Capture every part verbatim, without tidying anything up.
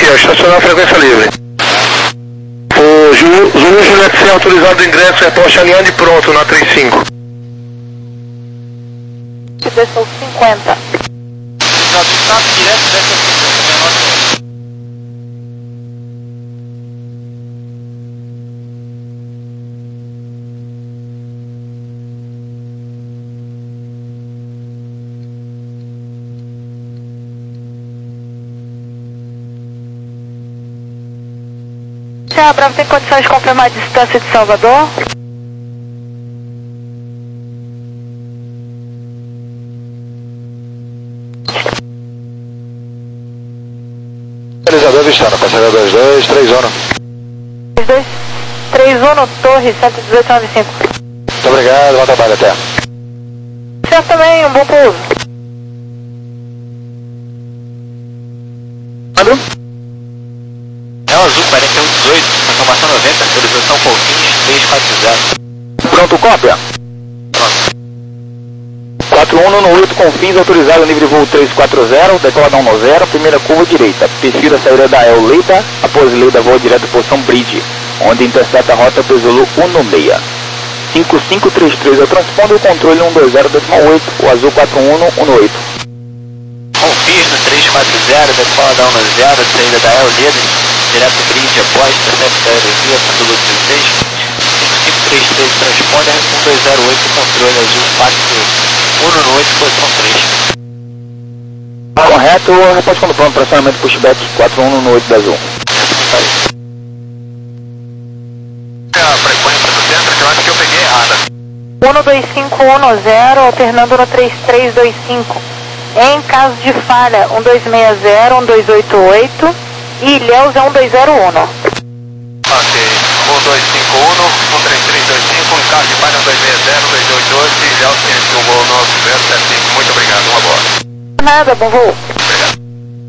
Gabriel, estacionar a frequência livre. O Zulu, Zulu Juliette sem autorizado do ingresso, reposte alinhado e pronto na trinta e cinco. Desceu cinquenta. Já está direto, desce a cinquenta, Serra Brava tem condições de confirmar a distância de Salvador? Realizador avistando, passageiro dois dois, três um. dois dois, três um, Torre, cento e dezoito, nove cinco. Muito obrigado, bom trabalho, até. Certo também, um bom pouso. Alô? É o Azul quarenta e um dezoito, informação noventa, autorização Pouquinhos três quatro zero. Pronto, cópia. Pronto. quatro um no oito com fins autorizado, nível de voo três quatro zero, decola não no zero, primeira curva direita. Perfil da saída da El Leida, após Leida voa direto para posição Bridge, onde intercepta a rota do Zulu um no seis. cinco cinco três três é o transponder, o controle um dois zero oito, o Azul quatro um um no oito. Confirma três quatro zero, decola da um no zero, saída da El Leida, direto Bridge, após, intercepta a aerovia, Zulu dezesseis. cinco cinco três três, transponder um dois zero oito, controle Azul quatro um no oito, posição três. Correto, repórter quando pronto, pressionamento pushback quatro um no oito da Azul. A frequência do centro, que eu acho que eu peguei errada. um dois cinco um zero, alternando no três três dois cinco. Em caso de falha, um dois seis zero, um dois oito oito e Ilhéus é um dois zero um. Ok, um dois cinco um, um três três dois cinco, em caso de falha um dois seis zero, um dois oito oito e Ilhéus ciente do voo nosso zero sete cinco. Muito obrigado, uma boa. Nada, bom voo. Obrigado.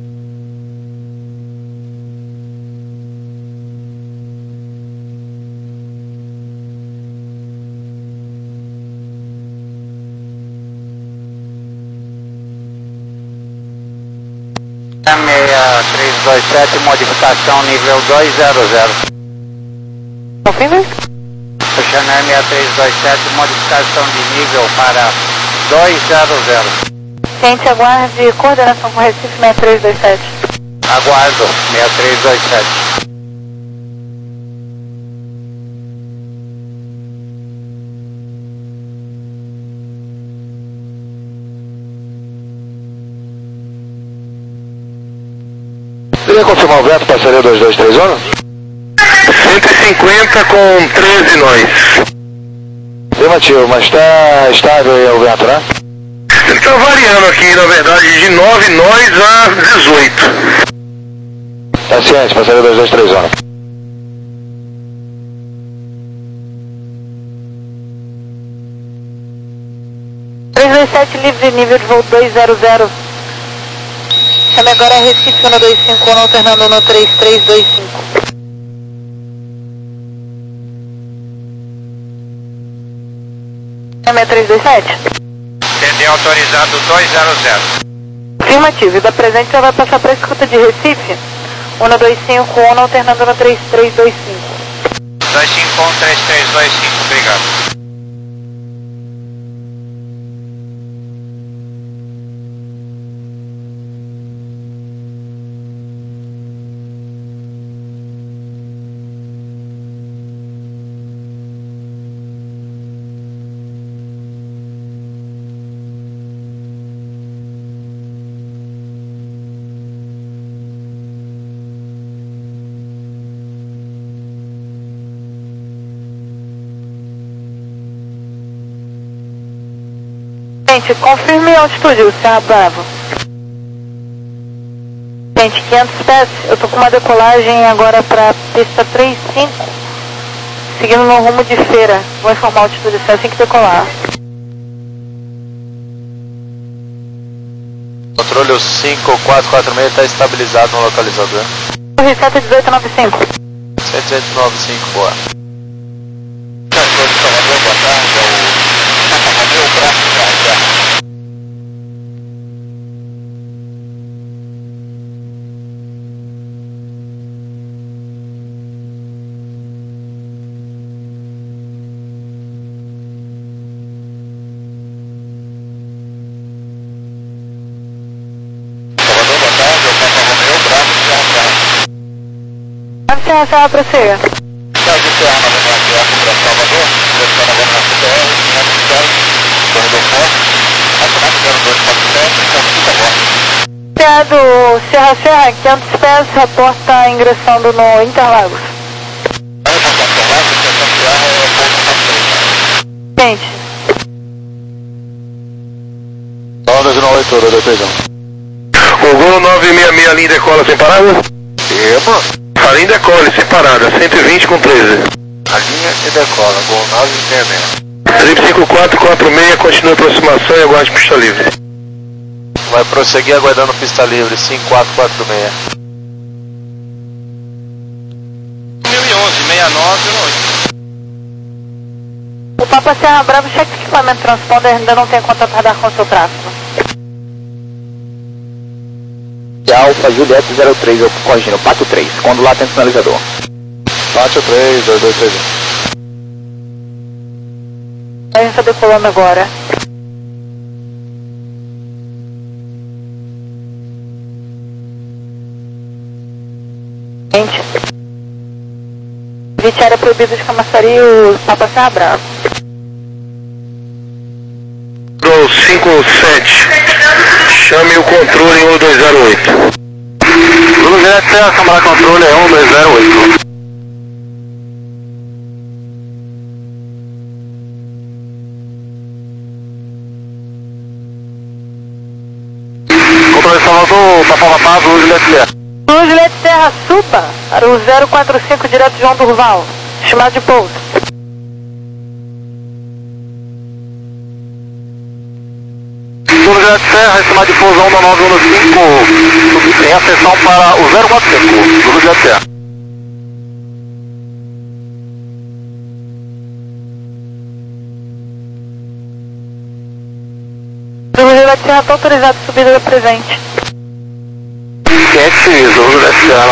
seis três dois sete, modificação nível dois zero zero. Confirma? Chanel seis três dois sete, modificação de nível para dois zero zero. Ciente, aguarde coordenação com Recife seis três dois sete. Aguardo, seis três dois sete. Queria confirmar o vento, passaria dois dois três um? cento e cinquenta com treze nós. Afirmativo, mas está estável aí o vento, né? Ele está variando aqui, na verdade, de nove nós a dezoito. Tá ciente, passaria dois dois três um. três dois sete livre, nível de voo dois zero zero. Chame agora é Recife um dois cinco um, alternando no três três dois cinco. seis três dois sete. T D autorizado dois zero zero. Afirmativo, e da presente já vai passar para a escuta de Recife um dois cinco um, alternando no três três dois cinco. dois cinco um, três três dois cinco, obrigado. Gente, confirme a altitude, o Serra Bravo. Gente, quinhentos pés, eu tô com uma decolagem agora para pista trinta e cinco, seguindo no rumo de feira. Vou informar a altitude assim que decolar. Controle cinco quatro quatro seis está estabilizado no localizador. Torre cento e dezoito noventa e cinco. cento e dezoito noventa e cinco, boa. Controle Salvador, boa tarde, é o meu braço já. Serra Serra para você. Caso Serra novamente aqui para Salvador, pressiona agora na C T R, quinhentos e zero, corredor forte, acionado zero dois quatro sete, consulta bordo. Obrigado, Serra Serra, quinhentos pés, reporta ingressando no Interlagos. Gente. dois nove oito, dois três um. O Gol nove seis seis, a linha decola sem parada? Epa. A linha decola sem parada, cento e vinte com treze. A linha e decola, Gol nove seis seis. Trip cinco quatro quatro seis, continua a aproximação e aguarde pista livre. Vai prosseguir aguardando pista livre, cinco quatro quatro seis. mil e onze, sessenta e nove, oito. O Papa Serra Bravo, cheque de equipamento transponder, ainda não tem contato radar com o seu tráfego. Alfa Juliette zero três, eu corrigindo, Pátio três, quando lá tem sinalizador. Pátio três, dois dois três um. A gente está decolando agora. Gente. Evite área proibida de camaçaria, o Papa Serra Bravo. cinco sete, chame o controle um dois zero oito. Zulu Juliette Serra, câmara controle é um dois zero oito. Controle Salvador, Papa Rapaz, Zulu Juliette Serra. Zulu Juliette Serra, suba para o zero quatro cinco, direto João Durval, chamado de pouso. Zulu Juliette Serra, estimado de pouso um nove um cinco, tem atenção para o zero quatro cinco, Zulu Juliette Serra. Zulu Juliette Serra, está autorizado a subida da presente. Quente, Zulu Juliette Serra.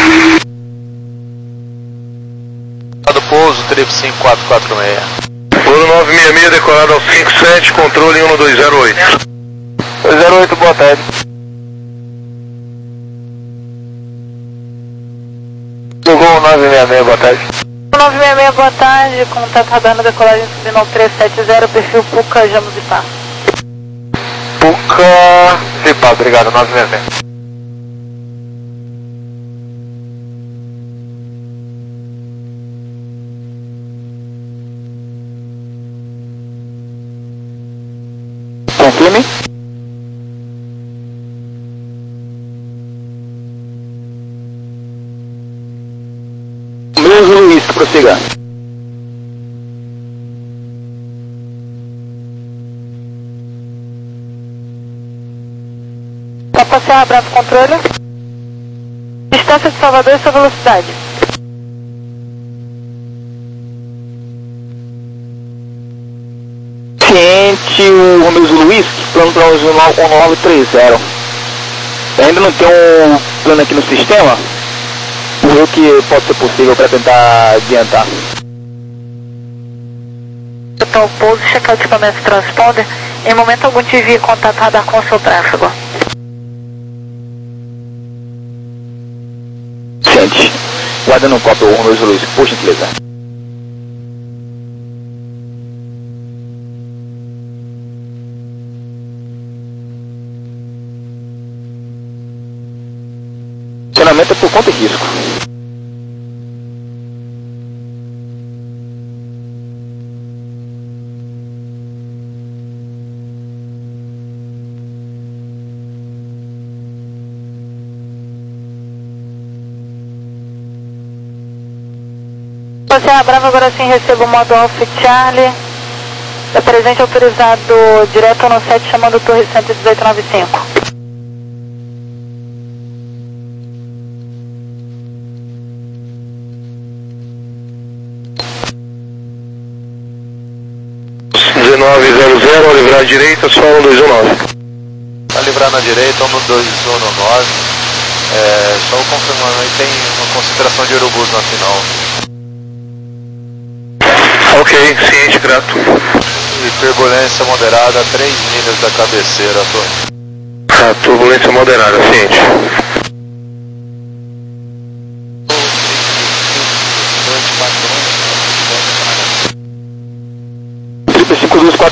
Do pouso, trip cinco quatro quatro seis. Voo nove seis seis, decolado ao cinco sete, controle um dois zero oito. dois zero oito, boa tarde. Gol nove seis seis, boa tarde. nove seis seis, boa tarde, contato radar na decolagem subindo ao três sete zero, perfil Puca, Jamos e Pá. Puca, Zipá, obrigado, nove seis seis. Confirme. Mesmo Luiz, prossiga. Papa Serra Bravo, controle. Distância de Salvador e sua velocidade. Ciente, o Romeu Luiz, plano para o um nove três zero. Ainda não tem um plano aqui no sistema? O que pode ser possível para tentar adiantar? Então, o pouso, checar o equipamento transponder. Em momento algum tive contato radar com o seu tráfego. Ciente, guarda no copo o Romeu Luiz, por gentileza. Funcionamento é por conta e risco. Você é Bravo, agora sim recebo o modo Alpha Charlie. Da presente autorizado direto no sete, chamando o Torre cento e dezoito noventa e cinco. dezenove zero zero, livrar à direita, só um dois um nove. Vai livrar na direita, um dois um nove. É, só confirmando aí, tem uma concentração de urubus no final. Ok, ciente, grato. E turbulência moderada, três milhas da cabeceira, Torre. Ah, turbulência moderada, ciente.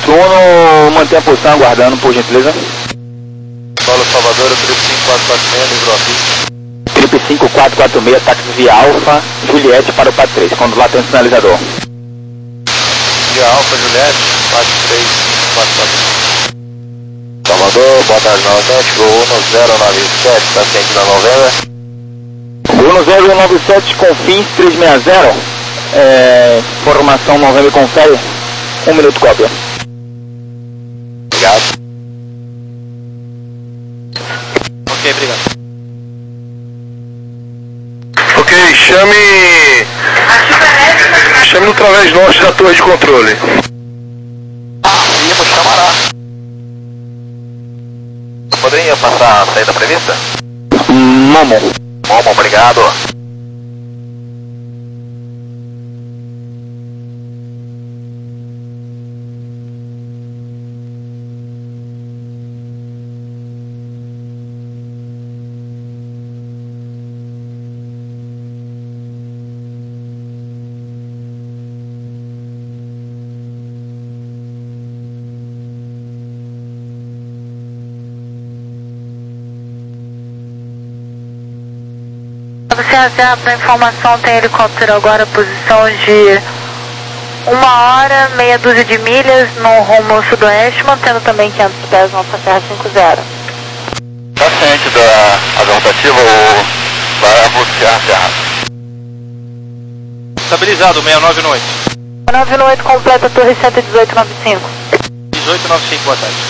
quatro um, mantenha a posição aguardando, por gentileza. Paulo Salvador, Felipe cinco quatro quatro seis, livrou a pista. Felipe cinco quatro quatro seis, táxi via Alfa, Juliette para o P A três, quando lá tem o sinalizador. Via Alfa, Juliette, quatro três cinco quatro quatro. Salvador, boa tarde novamente, Gol um zero nove sete, está ciente da novela. Gol um zero nove sete, Confins trezentos e sessenta, é, formação Novembro confere, um minuto cópia. Obrigado. Ok, obrigado. Ok, chame... Chame no través norte da torre de controle. Vimos, chamará. Poderia passar a saída prevista? Momo. Momo, obrigado. C A para informação, tem helicóptero agora, posição de uma hora, meia dúzia de milhas no rumo sudoeste, mantendo também quinhentos pés no Alfa Serra cinquenta. Está ciente da razão rotativa ou Bravo Serra Serra? Estabilizado, sessenta e nove no oito. nove no oito, completa torre cento e dezoito noventa e cinco. dezoito noventa e cinco, boa tarde.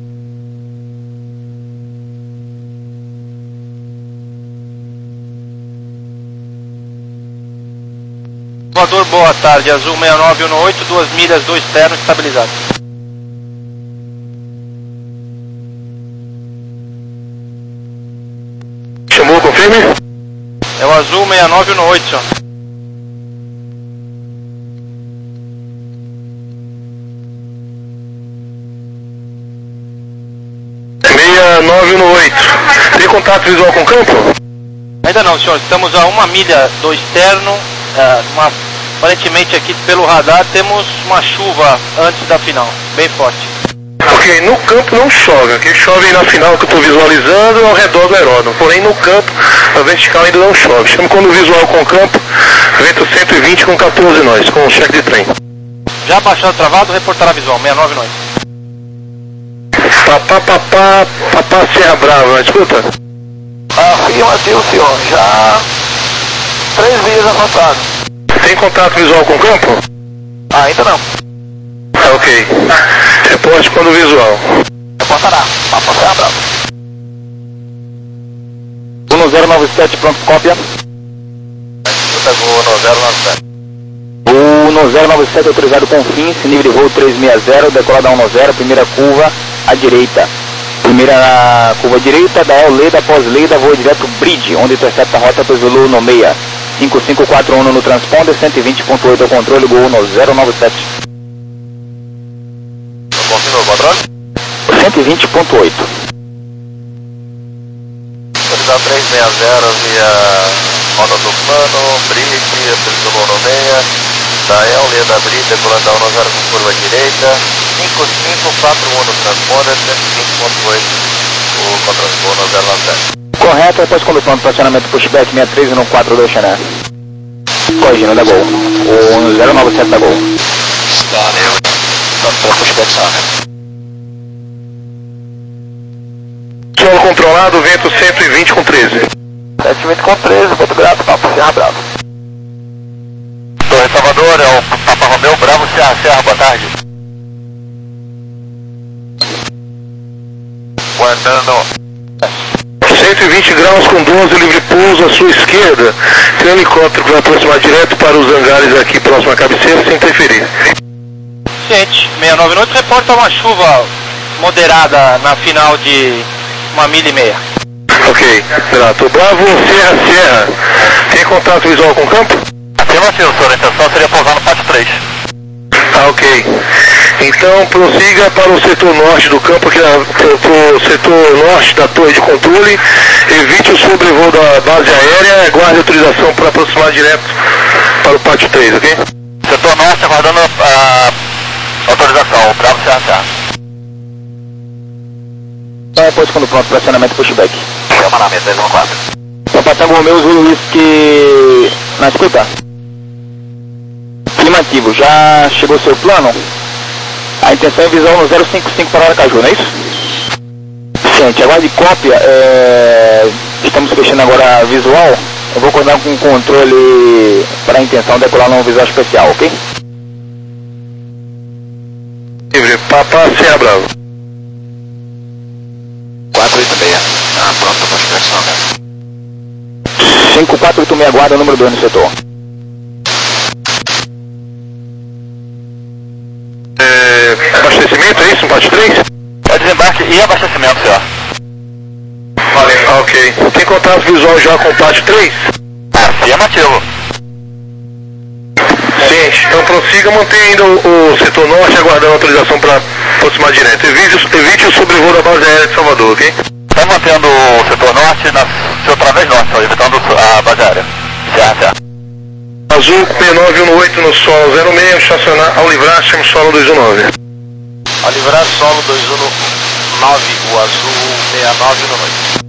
Voador, boa tarde, Azul sessenta e nove um oito, duas milhas, dois ternos, estabilizado. Chamou, confirme? É o Azul sessenta e nove um oito, senhor. sessenta e nove um oito. Tem contato visual com o campo? Ainda não, senhor, estamos a uma milha do externo, uh, uma, aparentemente aqui pelo radar temos uma chuva antes da final, bem forte. Ok, no campo não chove, ok? Chove na final que eu estou visualizando ao redor do aeródromo, porém no campo a vertical ainda não chove. Chama quando visual com o campo, vento cento e vinte com quatorze nós, com cheque de trem. Já baixado travado, reportará visual, sessenta e nove nós. Papá, papá, papá Serra Brava, escuta? Afirmativo, senhor, já três milhas avançado. Tem contato visual com o campo? Ah, ainda não. Ah, ok. Reporte quando visual. Reportará, Papa Serra Brava. um zero nove sete, pronto, cópia. Escuta Gol um zero nove sete. um zero nove sete autorizado com fins, nível de voo trezentos e sessenta, decolada um zero, primeira curva à direita. Primeira curva à direita, da Leda, após Leda, voo direto Bridge, onde intercepta a rota do Zulu no meia. cinco cinco quatro um no transponder, cento e vinte ponto oito ao controle, Gol um zero nove sete. Confirma o controle? cento e vinte ponto oito. Autorizado trezentos e sessenta via rota do plano, Bridge, Zulu no meia. Dael, Leda Bridge, decolando um zero com curva direita. cinco cinco quatro um no transponder, cento e vinte ponto oito o controle Gol um zero nove sete. Correto, após condução do estacionamento pushback sessenta e três no quatro dois Xané. Corrigindo da Gol. O um zero nove sete da Gol. Valeu. Vamos para pushback só, né? Solo controlado, vento cento e vinte com treze. cento e vinte com treze, muito grato, Papa Serra Bravo. Torre Salvador, é o Papa Romeu, Bravo Serra Serra, boa tarde. Guardando. cento e vinte graus com doze, livre pouso à sua esquerda. Tem um helicóptero que vai aproximar direto para os hangares aqui próximo à cabeceira sem interferir. Ciente, sessenta e nove oito reporta uma chuva moderada na final de uma milha e meia. Ok, grato. Bravo, Serra, Serra. Tem contato visual com o campo? Afirmativo, senhor. A intenção seria pousar no P A três. Ah, ok. Então prossiga para o setor norte do campo, que é para o setor norte da torre de controle. Evite o sobrevoo da base aérea. Aguarde autorização para aproximar direto para o pátio três, ok? Setor norte, aguardando a Autorização, Bravo C R C A. Então depois quando pronto, pressionamento pushback. Chama na mesa, dois um quatro. Papa Tango Romeo Zulu Whisky na escuta. Climativo, já chegou o seu plano? A intenção é visual no zero cinco cinco para Aracaju, não é isso? Gente, aguarde cópia, é... estamos fechando agora a visual. Eu vou coordenar com o controle para a intenção de decolar num visual especial, ok? Livre, Papa Serra Bravo. quatro oito seis. Ah, pronto, tô com expressão, né? cinco quatro oito seis, guarda, número dois no setor. É, abastecimento, é isso? Um parte três? É desembarque e abastecimento, senhor. Ah, ok. Tem contato visual já com o parte três? Afirmativo. Sim, então prossiga mantendo o setor norte aguardando autorização para aproximar direto. Evite, evite o sobrevoo da base aérea de Salvador, ok? Estamos mantendo o setor norte na seu través norte, só evitando a base aérea. Certo, certo. Azul seis nove um oito no solo zero seis, estacionar ao livrar, chama solo dois um nove. Ao livrar solo dois um nove, o azul seis nove no oito.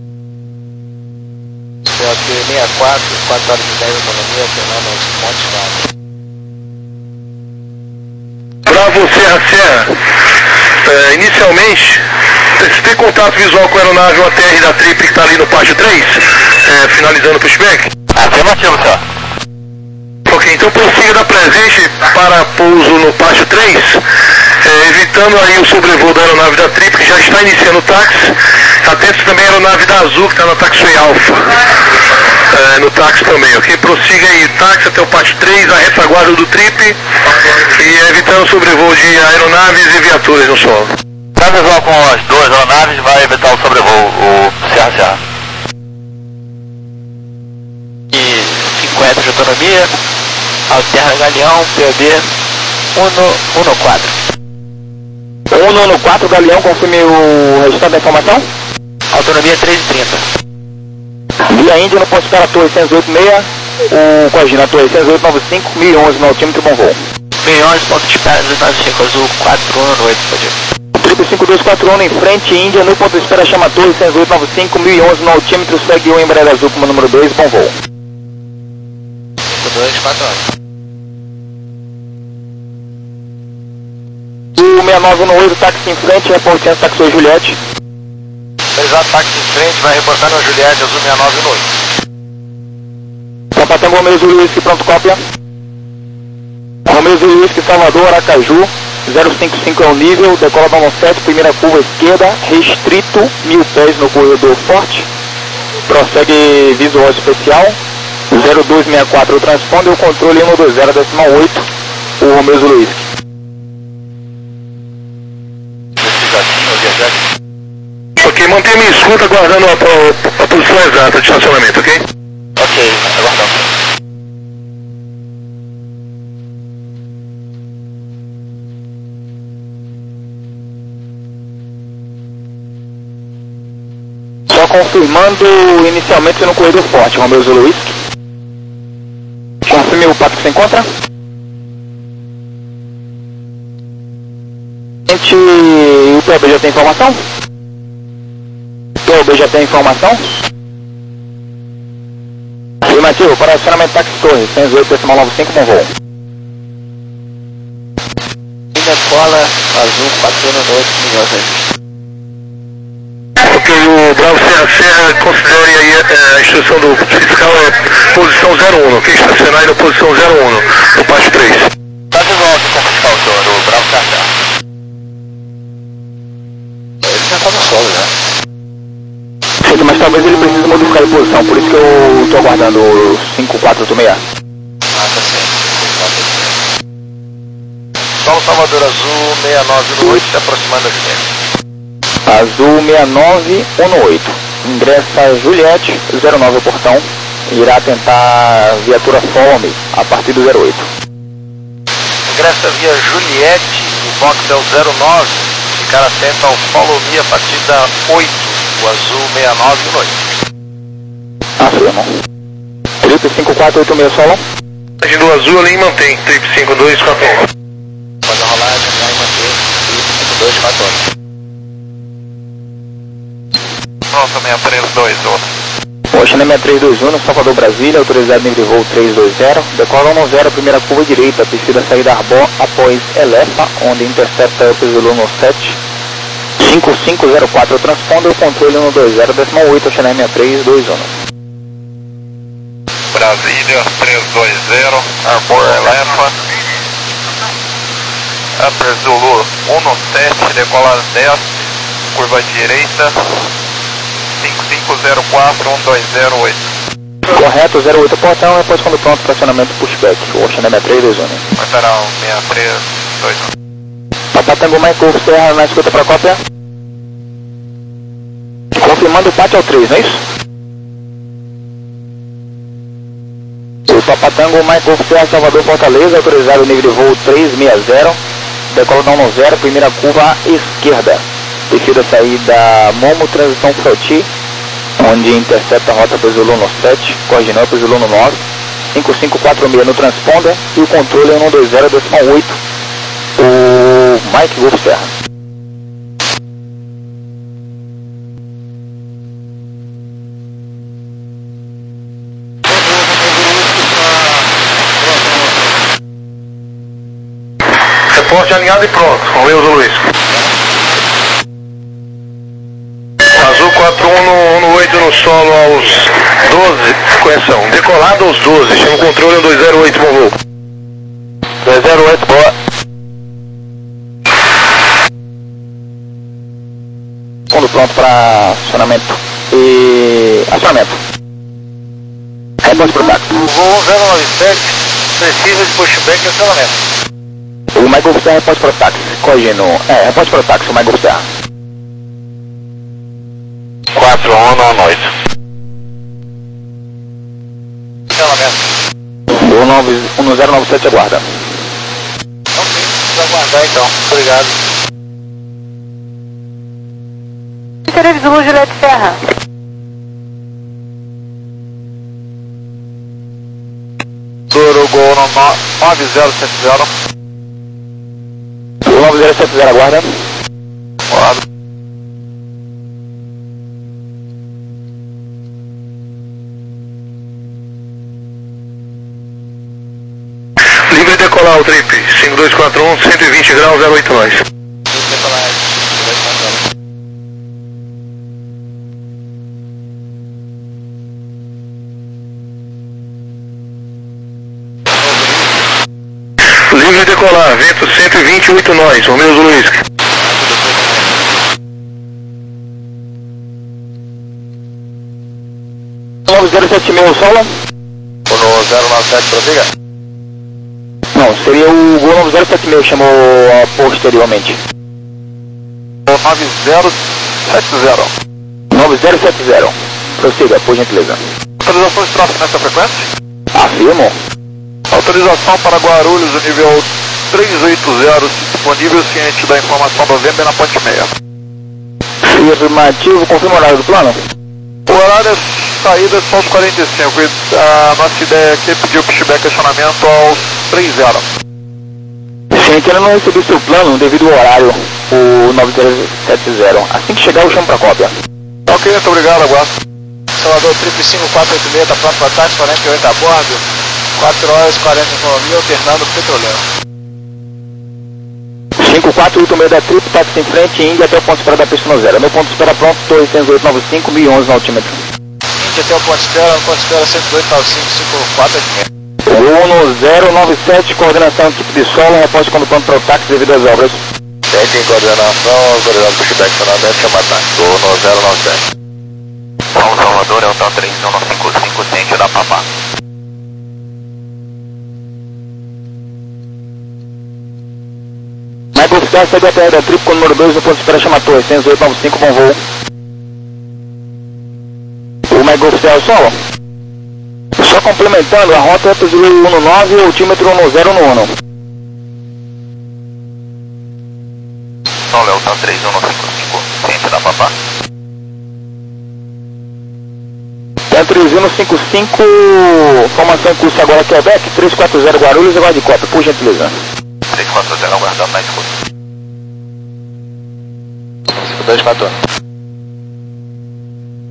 C O T sessenta e quatro, quatro horas e dez, autonomia, Fernando Montes Claro. Bravo Serra Serra. É, inicialmente, se tem contato visual com a aeronave, o A T R da Trip que está ali no pátio três, é, finalizando o pushback? Afirmativo, senhor. Ok, então prossiga da presente para pouso no pátio três, é, evitando aí o sobrevoo da aeronave da Trip, que já está iniciando o táxi. Atento também a aeronave da Azul, que está na taxiway Alpha, é, no táxi também, ok? Prossiga aí táxi até o pátio três, a retaguarda do Trip, e evitando o sobrevoo de aeronaves e viaturas no solo. Para visual com as duas aeronaves, vai evitar o sobrevoo, o C R C A. E cinquenta de autonomia, alterna Galeão, P O B um um quatro. um um quatro, Galeão, confirme o restante da informação. Autonomia três e trinta. Via Índia no ponto de espera Torre seis oito seis, o Cogina Torre seis oito nove cinco, mil e onze no altímetro, bom voo. mil e onze, ponto de espera dois nove cinco, azul quatro um oito, pode ir. Triple cinco dois quatro um em frente, Índia, no ponto de espera chama Torre seis oito nove cinco, mil e onze no altímetro, segue o Embraer Azul como número dois, bom voo. cinco dois quatro um. O seis nove um oito, táxi em frente, reportando taxi Juliette. Exato, táxi em frente, vai reportando a Juliette, azul seis nove um oito. Papa Tango Romeo Zulu Whisky, pronto, cópia. Romeo Zulu Whisky, Salvador, Aracaju, zero cinco cinco é o nível, decola Balão sete, primeira curva esquerda, restrito, mil pés no corredor forte. Prossegue visual especial, zero dois seis quatro o transponder, o controle um dois zero decimal oito, o Romeo Zulu Whisky. Ok, mantenha minha escuta aguardando a, a, a posição exata de estacionamento, ok? Ok, aguardando. Só confirmando inicialmente no corredor forte, Romeo Zulu Whisky. Confirme o pato que se encontra. Gente, o P O B já tem informação? P O B já tem informação? Afirmativo, para acionamento táxi Torre, seis oito decimal nove cinco, bom voo. Linda cola, azul quatro um oito, milhões. Ok, o Bravo Serra Serra, considere aí é, a instrução do fiscal é posição zero um, ok? Estacionar aí na posição zero um, no pátio três. Tá de volta, fiscal, senhor, o Bravo Serra Serra. Ele já tá no solo, já. Sim, mas talvez ele precise modificar de posição, por isso que eu estou aguardando o cinco quatro oito seis. Ah, tá certo. Solo Salvador Azul seis nove um oito, se aproximando da Juliette. Azul seis nove um oito. Ingressa Juliette, zero nove o portão. Irá tentar viatura Follow Me a partir do zero oito. Ingressa via Juliette, o box é o zero nove. Ficar atento ao Follow Me a partir da oito. O azul seis nove um oito. Afirmo. Trip cinco quatro oito seis solo. A do azul ali mantém, trip cinco dois quatro um. Pode rolar. Ocean seis três dois um. Ocean seis três dois um, Salvador, Brasília, autorizado nível de voo três dois zero, decola um zero, primeira curva direita, descida saída Arbor após Elefa, onde intercepta o Zulu no sete cinco cinco zero quatro, transponder o controle um dois zero, décimo oito, Ocean seis três dois um. Brasília, três dois zero, Arbor Elefa, Upper Zulu um no sete, decola dez, curva direita, cinco cinco zero quatro, um dois zero oito. Correto, zero oito portão, depois quando pronto, fracionamento pushback, Ocean seis três dois um. Portarão seis três dois um. Papa Tango Mike Golf Serra na escuta para cópia. Confirmando o Pátio ao três, não é isso? O Papa Tango Mike Golf Serra, Salvador, Fortaleza, autorizado nível de voo três seis zero, decola da um zero, primeira curva à esquerda. Descida saída Momo, transição Froti, onde intercepta a rota para o Zulu no sete, coordenou para o Zulu no nove, cinco cinco quatro seis no transponder e o controle é um dois zero, décimo oito, o Mike Golf Serra. Reporte alinhado e pronto, vamos ver o Luiz. Azul quatro um no oito no solo aos doze, correção, decolado aos doze, chama o controle um dois zero oito, bom voo. dois zero oito, boa. Fundo pronto para acionamento e acionamento. Reporte para o táxi. O voo zero nove sete precisa de pushback e acionamento. O Mike Golf Serra, reporte para o táxi, corrigindo, é, reporte para o táxi, o Mike Golf Serra. quatro um no noite. Acionamento. O um zero nove sete aguarda. Ok, vamos aguardar então. Obrigado. Interesse Zulu Juliette Serra. Duro Gol nove zero sete zero. O nove zero sete zero aguarda. Lado. Livre decolar o trip, cinco dois quatro um, cento e vinte graus, zero oito nós. Livre decolar, vento cento e vinte, oito nós, o meu Luiz. nove zero sete mil solo? O no zero nove sete prossiga? Não, seria o Gol nove zero sete mil, chamou uh, posteriormente. O nove zero sete zero. nove zero sete zero. Prossiga, por gentileza. Autorização de tráfego nessa frequência? Afirmo. Autorização para Guarulhos, o nível três oito zero, disponível, ciente da informação do Vember na ponte meia. Afirmativo, confirma o horário do plano? O horário é saída só aos quarenta e cinco e a nossa ideia aqui é pedir o pushback acionamento aos três zero. Gente, eu não recebi seu plano devido ao horário, o nove zero sete zero. Assim que chegar eu chamo para cópia. Ok, muito obrigado, aguardo. Salvador, triplo cinco quatro oito seis, está pronto para táxi, quarenta e oito a bordo, quatro horas e quarenta e nove mil, alternando petroleiro. cinco quatro oito seis da trip, táxi em frente, Índia até o ponto de espera da pista no zero. Meu ponto de espera pronto, Torre cento e oito nove cinco, mil e onze no altímetro. Índia até o ponto de espera, no ponto de espera cento e oito nove cinco, cinco quatro oito seis. um zero nove sete, coordenação tipo de solo, reposte quando pronto para o táxi devido às obras. Sente em coordenação, autorizado pushback acionamento, chama táxi. No zero nove sete. São Salvador, é o T A três um cinco cinco, ciente da Papá. Michael Oficial, segue a T R da trip com o número dois no ponto de espera, chama Torre cento e oito nove cinco, bom voo. O Michael Oficial solo. Só complementando, a rota é para o Zulu um no nove e o altímetro um zero no um. São Léo, T A três um cinco cinco, ciente da Papá. T A três um cinco cinco, formação em curso agora Quebec, três quatro zero Guarulhos, agora de cópia, por gentileza. três quatro zero, aguardando na escuta. cinco dois quatro.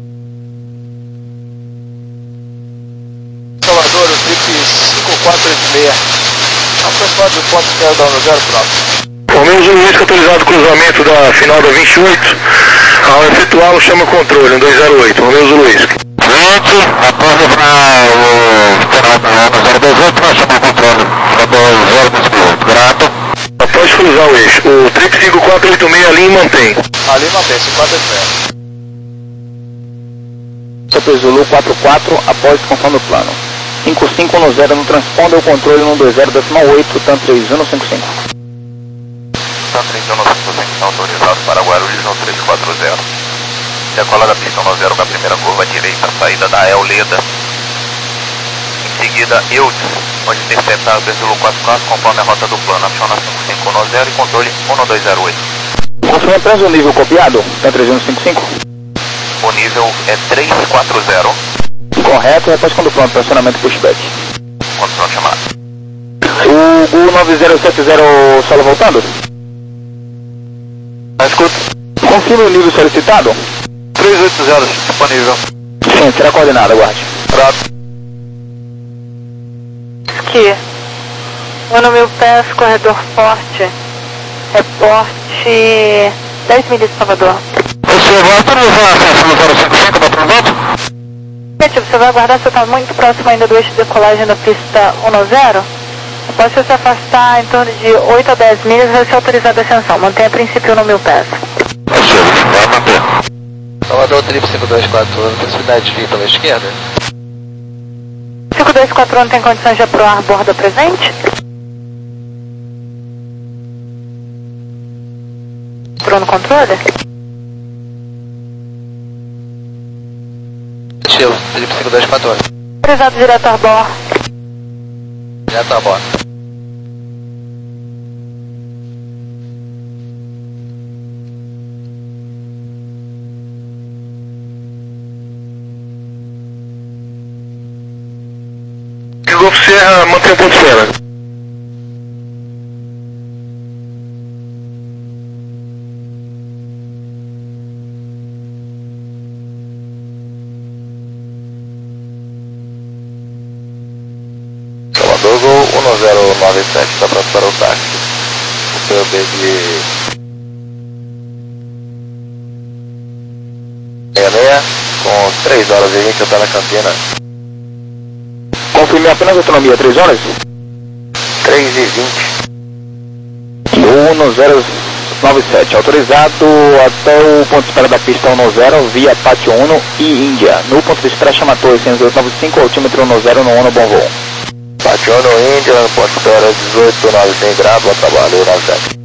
quatro oito seis. Aproximado do ponto zero da um zero, pronto. Romeu Zulu Whisky autorizado o cruzamento da final da vinte e oito. Ao efetuá-lo, chama controle, um dois zero oito. Romeu Zulu Whisky. vinte, após para o final da zero dois oito, vai chamar controle. zero dois oito, grato. Após cruzar o eixo, o trip cinco quatro oito seis ali mantém. Ali mantém, cinco quatro oito seis. Hotel Zulu quatro quatro, após conforme o plano. cinco cinco um zero no transponder, o controle um dois zero oito, TAM três um cinco cinco. TAM três um cinco cinco, autorizado para Guarulhos no três quatro zero. Decola da pista um zero na primeira curva direita, saída da El Leda. Em seguida, Eudes, onde interceptar o Zulu quatro quatro, conforme a rota do plano, aciona cinco cinco um zero e controle um dois zero oito. Confirma apenas o nível copiado, TAM três um cinco cinco. O nível é três quatro zero. Correto, após quando pronto, pressionamento pushback. Quando pronto, chamado. O Gol nove zero sete zero solo voltando? Escuta. Confirma o nível solicitado? três oito zero, disponível. Sim, será coordenado, aguarde. Prato. Aqui. Mano Mil Pés, corredor forte. Reporte dez milhas de Salvador. Você vai autorizar a ascensão zero cinco cinco da Provato? Negativo, você vai aguardar, você está muito próximo ainda do eixo de decolagem da pista um zero. Após você se afastar em torno de oito a dez milhas, vai ser autorizada a ascensão. Mantenha a princípio no Mil Pés. Vai manter. Salvador Trip cinco dois quatro um, possibilidade de vir pela esquerda? cinco dois quatro um tem condições de aproar borda presente? Bruno controle? Negativo, Trip cinco dois quatro um. Autorizado direto a bordo. Direto a bordo. Golf Sierra, mantém o ponto Sierra. Salvador Gol um zero nove sete, está pronto para o táxi. O P B de seis seis, com três horas e vinte, eu estou na Campina. Confirme apenas a autonomia, três horas? três e vinte. um zero nove sete, autorizado até o ponto de espera da pista um zero, via Pátio um e Índia. No ponto de espera chama Torre seis oito nove cinco, altímetro um zero no um, bom voo. Pátio um, Índia, no ponto de espera dezoito nove cem graus, bom trabalho, nove sete.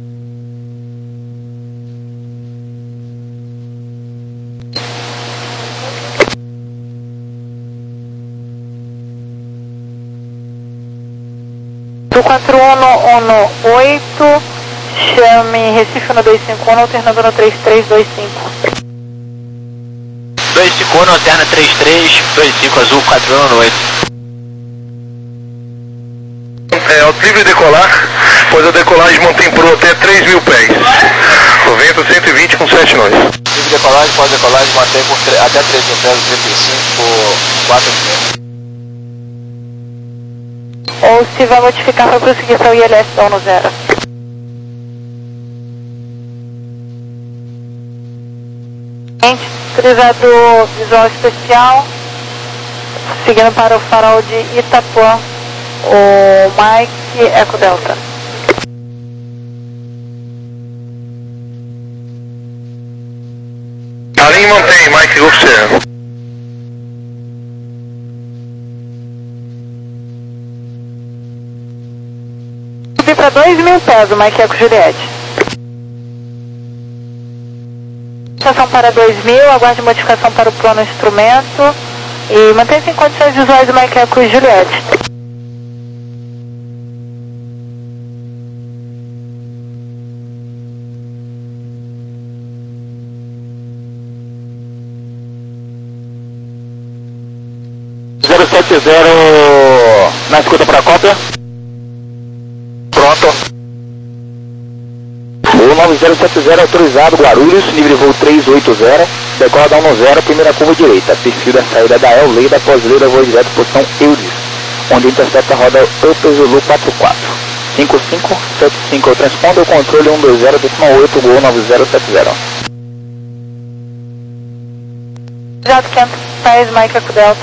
Do quatro um um oito, chame Recife no dois cinco um, alternando no três três dois cinco. dois cinco um, alterna três três dois cinco, azul quatro um oito. É, ao livre decolar, pois a decolagem mantém pro até três mil pés. O vento cento e vinte com sete nós. Livre decolagem, pós decolagem, mantém por até três mil pés, trinta e cinco, quatro mil. Ou se vai modificar para prosseguir para o I L S da um zero. Utilizado visual especial, seguindo para o farol de Itapuã, o Mike Eco Delta. Ali mantém, Mike Golf Sierra. Subir para dois mil pés o Mike Eco Juliette. Modificação para dois mil, aguarde modificação para o plano instrumento e mantenha-se em condições visuais do Mike Eco e Juliette. zero sete zero na escuta para a cópia. Pronto. Voo nove zero sete zero autorizado, Guarulhos, nível de voo três oito zero, decola da um zero, primeira curva direita, perfil da saída da El Leda, após Leda, voo direto, posição Eudes. onde intercepta a roda Upper Zulu quatro quatro. cinco cinco sete cinco, transponder o controle um dois zero, decimal oito, Gol nove zero sete zero. Jato quinhentos pés, Mike Eco Delta.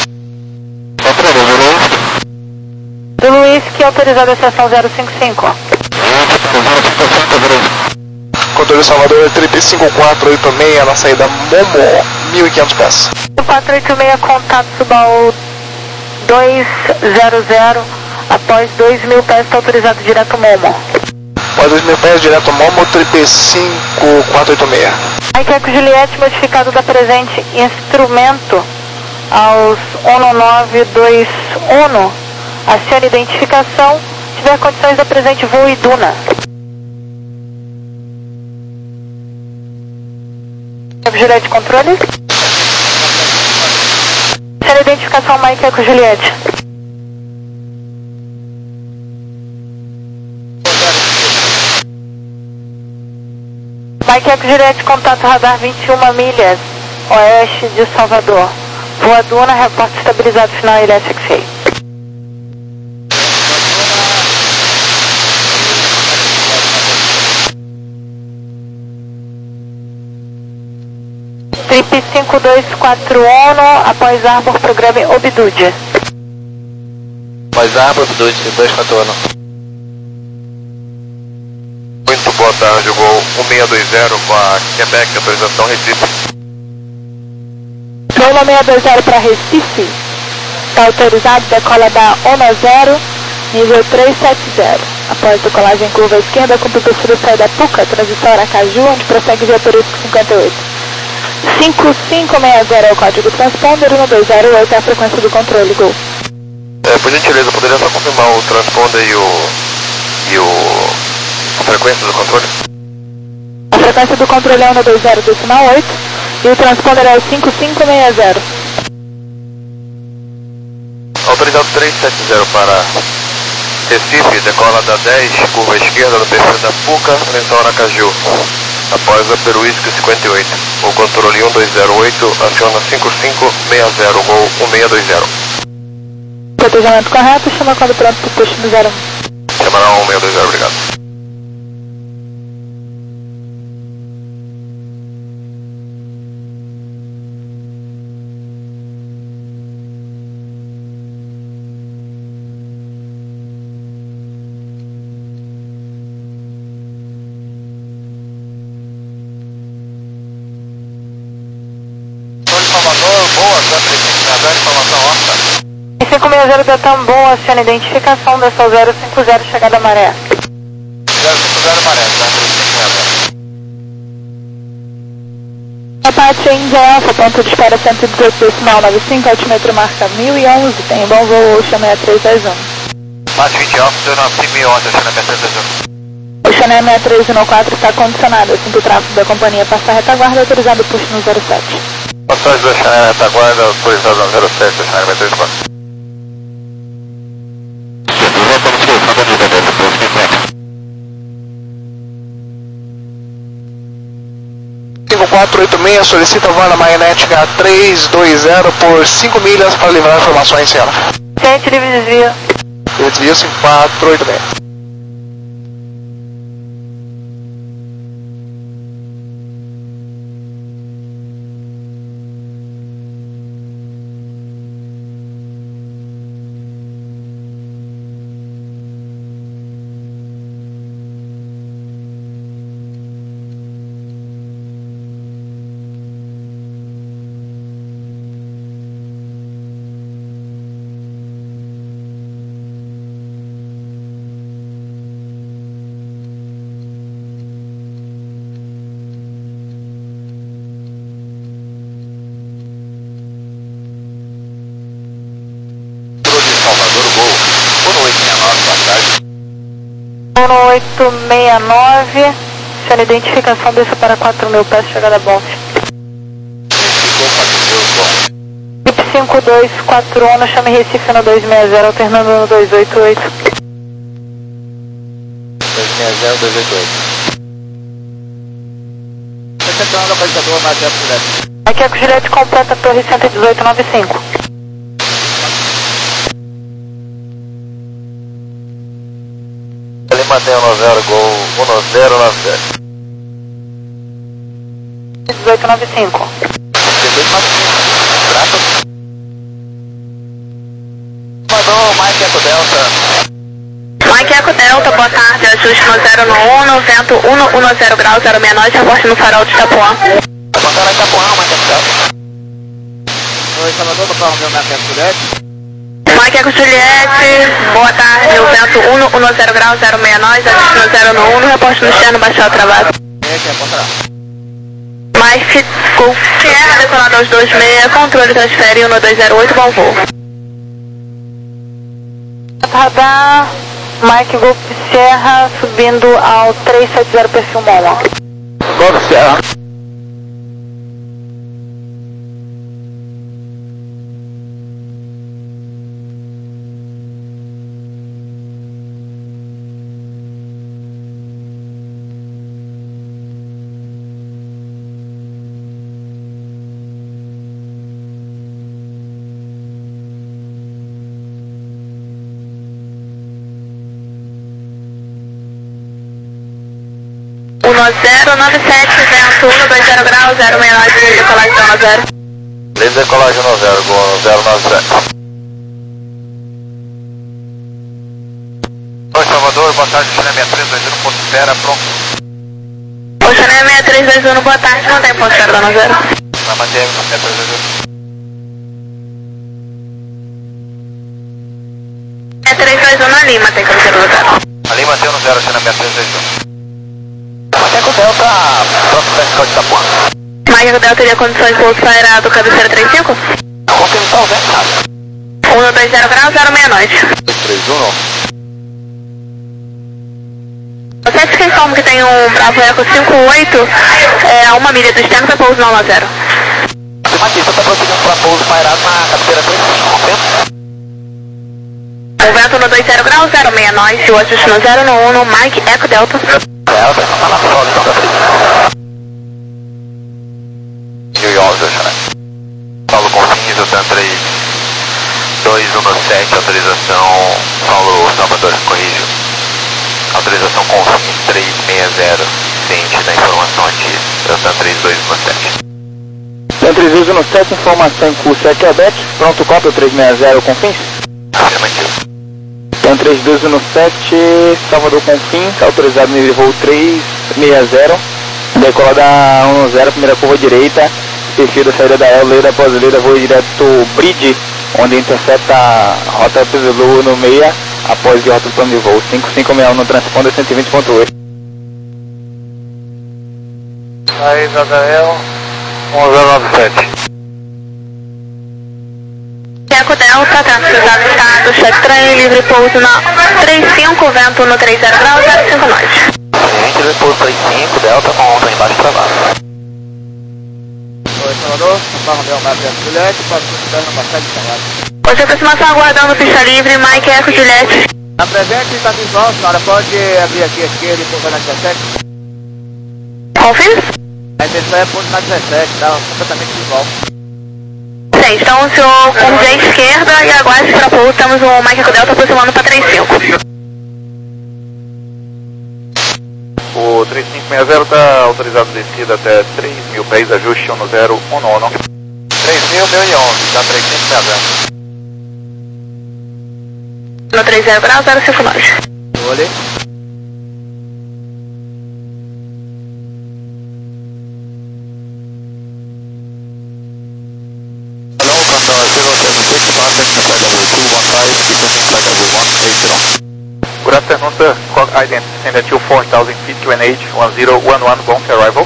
Do Luiz, que autorizado a estação zero cinco cinco. Controle Salvador trinta e cinco quatro oito seis na saída Momo, mil e quinhentos pés. quatro oito seis, contato Subaú dois zero zero, após dois mil pés, está autorizado direto Momo. Após dois mil pés, direto Momo, trinta e cinco quatro oito seis. Mike Eco Juliette, modificado da presente instrumento aos um nove dois um, acione identificação, tiver condições da presente voo e Duna. Eco Juliette, controle. Acione identificação, Mike Eco Juliette. Mike Eco Juliette, contato radar vinte e uma milhas, oeste de Salvador. Voa Duna, reporte estabilizado final Ilha S X A. Trip cinco dois quatro um, após Arbor, programa Obdude. Após Arbor, Obdude, dois quatro um. Muito boa tarde, Gol um seis dois zero com a Quebec, autorização Recife. Gol um seis dois zero para Recife, está autorizado, decola da um zero, nível trezentos e setenta. Após decolagem curva à esquerda, com o perfil saída Puca, transição Aracaju, onde prossegue via Turismo cinquenta e oito. cinco cinco seis zero é o código transponder, um dois zero oito é a frequência do controle, Gol. É, por gentileza, poderia só confirmar o transponder e o... e o... a frequência do controle? A frequência do controle é um dois zero decimal oito e o transponder é o cinco cinco seis zero. Autorizado trezentos e setenta para Recife, decola da dez, curva à esquerda do perfil da Puca, transição Aracaju. Após a Peruísca cinquenta e oito, o controle um dois zero oito aciona cinco cinco seis zero, Gol um seis dois zero. Protejamento correto, chama quando pronto para o push no zero um. Chamará um seis dois zero, obrigado. cinco seis zero da Tambor, aciona identificação da sua zero cinco zero, chegada Maré. zero cinco zero Maré, tá? Apache Índia Alfa, ponto de espera cento e dezoito decimal nove cinco, altímetro marca mil e onze, tem bom voo Ocean seis três dois um. Mate vinte Alfa, dois nove cinco mil e onze, Ocean seis três dois um. Ocean seis três um quatro está condicionado, assim que o tráfego da companhia passar a retaguarda, autorizado push no zero sete. Passagem do Ocean retaguarda, autorizado no zero sete, Ocean seis três quatro. cinco quatro oito seis solicita voo magnética trezentos e vinte por cinco milhas para livrar informações, senhora. Gente, livre desvio. Livre desvio cinco quatro oito seis. um oito seis nove, sendo identificação dessa para quatro mil pés, chegada a Bonf. cinco dois quatro um, chame Recife no dois seis zero, alternando no dois oito oito. dois seis zero, dois oito oito. Recepção localizador, Marcelo Juliette. Aqui é com Juliette completa, torre cento e dezoito nove cinco. mantém um zero, gol um zero nove sete. dezoito noventa e cinco. dezoito noventa e cinco. Graças. Mandou Mike Eco Delta. Mike Eco Delta, boa tarde, ajuste no zero no um, vento cento e dez graus, zero sessenta e nove, reporte no farol de Itapuã. Mandaram Itapuã, Mike Eco Delta. Oi, Salvador, tô falando meu Mike Eco Juliette. Mike Eco Juliette, boa tarde, o vento cento e dez graus, zero sessenta e nove, ajuste no zero no um, reporte no externo, baixar o travado. É, que é ponta. Mike Golf Sierra, decolado aos dois seis, controle transfere um dois zero oito, bom voo. Radar, Mike Golf Sierra, subindo ao três sete zero, perfil Moma. Golf Sierra. um zero nove sete, vento um dois zero graus, zero sessenta e nove, decolagem um zero. Decolagem um zero, gol um zero nove sete. Oi, Salvador, boa tarde, China seis três dois um, ponto espera, pronto. O China seis três dois um, boa tarde, não tem ponto espera, um zero. Na mantém seis três dois um. seis três dois um na Lima, tem que ser um zero. Ali mantém um zero, China seis três dois um. Mike Eco Delta, próximo vertical de Itapuã. Mike Eco Delta teria condições de voo pairado, cabeceira trinta e cinco? Confirmação, né? um dois zero graus, zero sessenta e nove. seis três um. Você que informa que tem um Bravo Eco cinco oito é, a uma milha do externo para pouso no zero. Matista está prosseguindo para pouso pairado na cabeceira trinta e cinco, confirma? O vento no dois zero graus, zero sessenta e nove, o ajuste no zero no um, no Mike Eco Delta. Ela vai passar na sua então da frente. New York, China. Paulo Confins, o TAN três dois um sete, autorização Paulo Salvador, corrijo. Autorização Confins três seis zero, ciente da informação aqui, é o TAN três dois um sete. TAN três dois um sete, informação em curso é Quebec, pronto, cópia três seis zero, Confins. Afirmativo. TAN três dois um sete, Salvador Confins, autorizado nível voo três seis zero, decola da um zero, primeira curva direita, perfil da saída da El, Leda após Leda, voo direto Bridge, onde intercepta a rota Zulu no meia, após de rota do plano de voo, cinco cinco seis um no transponder cento e vinte ponto oito. Saída da El, um zero nove sete. Eco Delta, transportado estado, check train, livre pouso na trinta e cinco, vento no três zero graus, zero cinco nove. Gente, depois trinta e cinco, Delta com onda embaixo travado. Oi, Salvador, barra meu Mike Eco Juliette, pode considerar no passagem de travado. Você aproximação aguardando pista livre, Mike Eco Juliette. Na presente está visual, senhora, pode abrir aqui a esquerda e pôr na dezessete? Confins? A intenção é pôr na dezessete, tá completamente visual. Sim, então o senhor com via esquerda e aguarde para pouso, temos o Mike Eco Delta aproximando para trinta e cinco. O três cinco seis zero está autorizado descida até três mil pés, ajuste um zero um nove. três mil, mil e onze, está três cinco seis zero. No três zero graus, zero cinco nove. Olhe. Good afternoon, sir. Clock identity send at you four thousand feet to N H one zero one one, bounce arrival.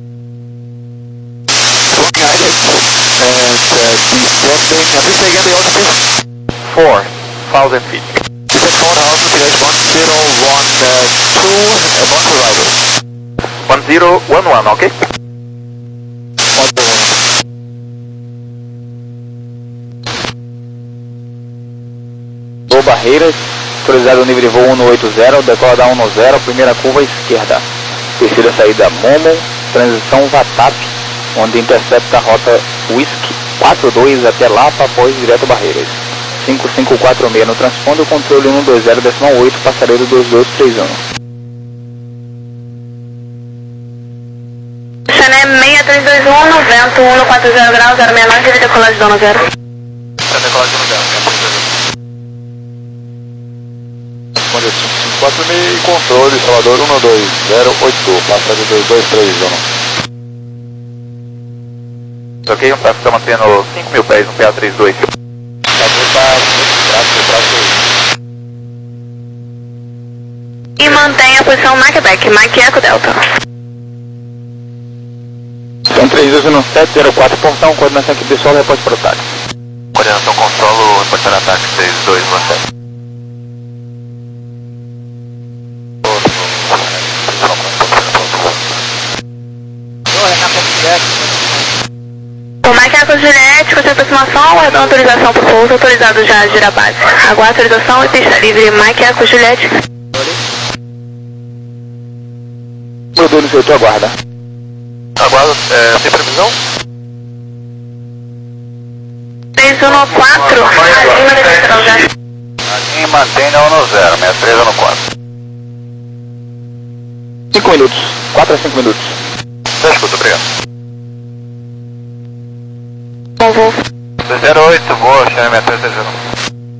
Clock identity and uh, descending, please again the altitude? four thousand feet. Descend four thousand feet, one zero one two, uh, bounce arrival. one zero one one, okay? one zero one. Voo Barreiras, autorizado nível de voo um oito zero, decola da um zero, primeira curva esquerda. Terceira saída Momo, transição Vatap, onde intercepta a rota Whisky quatro dois até Lapa, após direto Barreiras. cinco cinco quatro seis no transponder, controle um dois zero decimal oito, passaredo dois dois três um. Chané seis três dois um, vento um quatro zero graus, zero seis nove, decolagem zona zero. Decolagem zona zero. Responde cinco cinco quatro seis, controle, Salvador um dois zero oito, passaredo dois dois três um. Ok, um tráfego está mantendo cinco mil pés no P A trinta e dois. E mantenha a posição Macback, Mike Eco Delta. São três dois um sete zero quatro, portão, coordenação aqui pessoal, repórter para o táxi. Coordenação controlo, reportar ataque três dois um sete. O Mike Eco Juliette, com sua aproximação, aguardando autorização para o pouso, autorizado já a girar a base. Aguarda autorização e pista livre, Mike Eco Juliette. Modelo seu, aguarda. Aguarda, é, tem previsão? três um quatro, acima da central já. Aqui mantém na um zero, sessenta e três um quatro. cinco minutos, quatro a cinco minutos. Tá, escuta, obrigado. Bom voo. dois zero oito, boa, Chané sessenta e três zero um.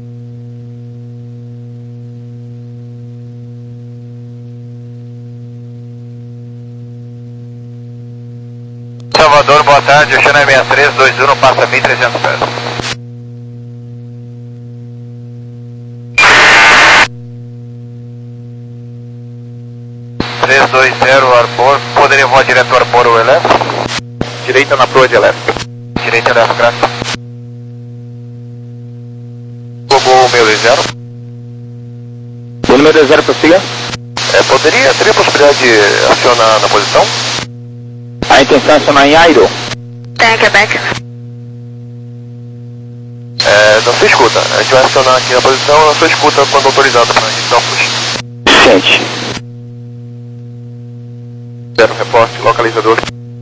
Salvador, boa tarde, Chané sessenta e três dois um, passa mil e trezentos pés. três dois zero, Arbor, poderia voar direto ao Arbor ou elétrico? Direita na proa de elétrico. Direita elétrico, graças. Globo meio dois zero. O número dois zero, prossiga. É, poderia, teria possibilidade de acionar na posição? A intenção é acionar em Airo. Tem Quebec. É, não se escuta. A gente vai acionar aqui na posição, não se escuta quando autorizado para a gente dar um push. Gente. Zero, reporte, localizador.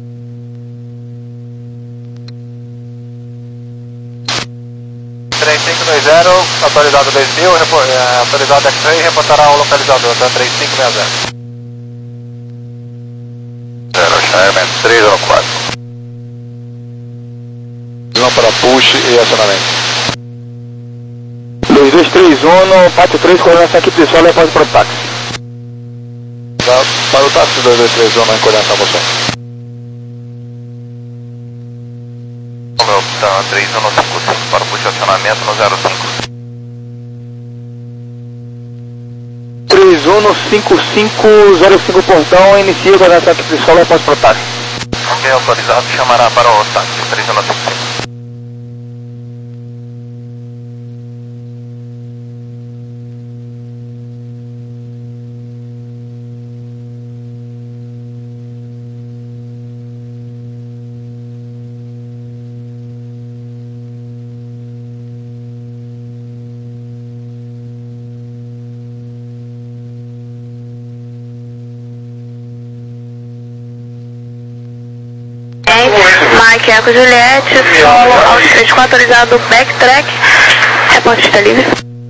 três cinco dois zero, atualizado dois mil, é, atualizado X-Ray, reportará ao localizador, tá? três cinco seis zero. zero, Chairman, três um quatro. Não para push e acionamento. dois dois três um, pátio três, coordenação aqui pessoal, repórter para o táxi. Tá, para o táxi dois dois três um, em coordenação você. Meu, tá, três um não se escuta, para o push e acionamento no zero cinco. três um cinco cinco zero cinco, portão, inicia a coordenação aqui pessoal, repórter para o táxi. Ok, autorizado, chamará para o táxi, três um cinco cinco. Mike Eco Juliette, solo aos três quatro, autorizado backtrack, repórter está livre.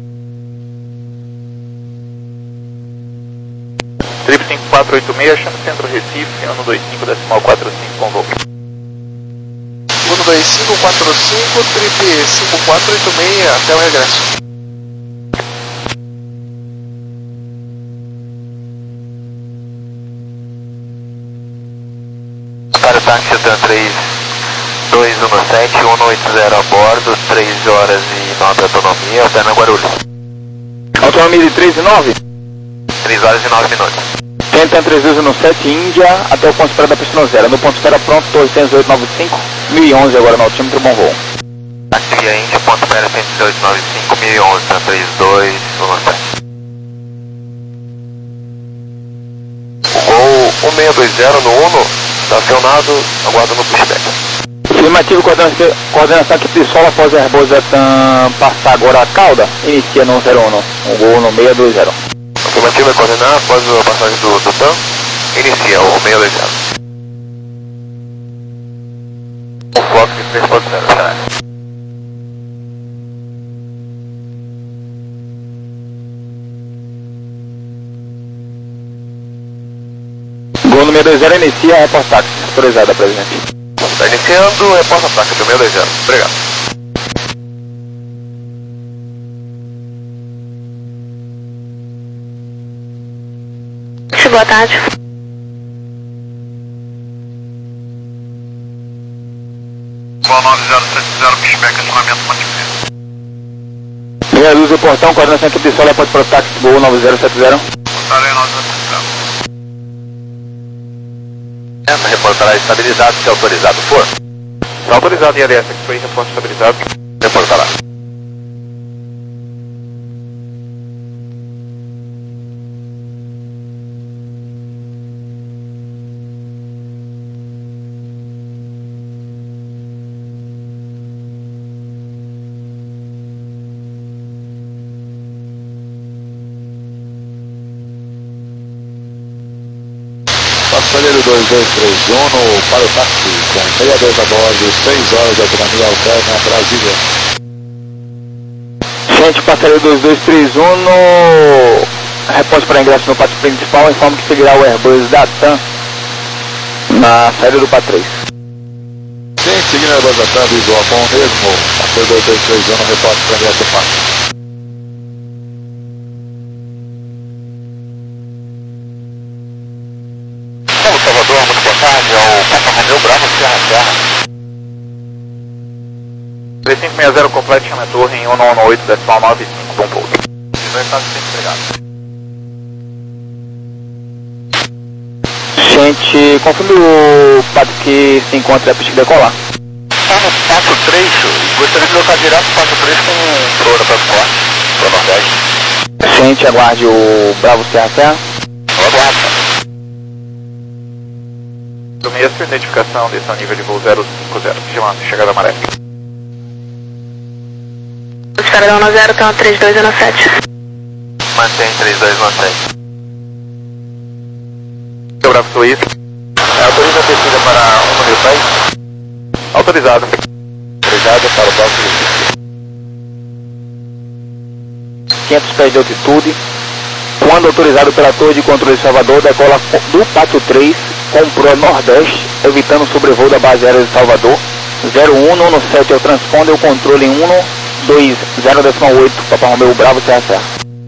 Trip cinco quatro oito seis, chama Centro Recife, ano dois cinco decimal quatro cinco com voo. um dois cinco quatro cinco, trip cinco quatro oito seis, até o regresso. Para o táxi Dan três dois um sete, um oito zero a bordo, três horas e nove autonomia, alterna Guarulhos. Autonomia de três e nove? três horas e nove minutos. Tenta três dois um sete, Índia, até o ponto de espera da pista zero. No ponto de espera pronto, oitocentos e oito noventa e cinco, mil e onze agora no altímetro, bom voo. Táxi via Índia, ponto de espera cento e oito noventa e cinco, mil e onze, Dan três dois um sete. O gol um seis dois zero no Uno, está acionado, aguardo no pushback. Afirmativo, coordenação, coordenação aqui pessoal, após a Airbus Zetan passar agora a cauda, inicia no zero um, o gol no seis dois zero. Afirmativo é coordenar após a passagem do, do T A M, inicia o seis dois zero. O Fox três ponto zero, já. seis dois zero inicia a report táxi, autorizada, presidente. Está iniciando, reporta ataque do seis dois zero. Obrigado. Boa tarde. Boa nove zero sete zero, Bispec, acionamento mantido. Meia luz do portão, coordenação equipe de solo, pode para o táxi, Gol nove zero sete zero. Portarei nove zero sete zero. Essa reportará estabilizado, se autorizado for. Está autorizado, I L S, foi reporte estabilizado. Reportará. Passageiro dois dois três um para o táxi, com sessenta e dois a bordo, seis horas de autonomia alterna, Brasília. Gente, passageiro dois dois três um no reporte para ingresso no pátio principal, informa que seguirá o Airbus da TAM na saída do P A três. Sim, seguindo a Airbus da TAM, visual com o mesmo, passageiro dois dois três um no reporte para ingresso no pátio. Salvador, muito boa tarde, ao Papa Romeu Bravo, Serra Serra. três cinco seis zero, complete chama torre em um um oito, decimal nove cinco, bom pouso. Libertado sempre, obrigado. Gente, confirme o pato que se encontra a pista de decolar. Está no quatro três, gostaria de colocar direto no quatro três com Flora para o corte, para o Nordeste. Gente, aguarde o Bravo Serra Serra. Aguardo. Assumir sua identificação, desceu nível de voo zero cinco zero, vigilância, chegada maré. Espera da um zero, então três dois um sete. Mantém três dois um sete. Seu Bravo Suíço. Autoriza a descida para um número seis? Autorizado. Autorizado para o próximo. quinhentos pés de altitude. Quando autorizado pela Torre de Controle de Salvador, decola do Pátio três com Pro Nordeste, evitando o sobrevoo da base aérea de Salvador. zero um um sete é o transponder, o controle em um dois zero oito, Papa Romeu Bravo Serra Serra.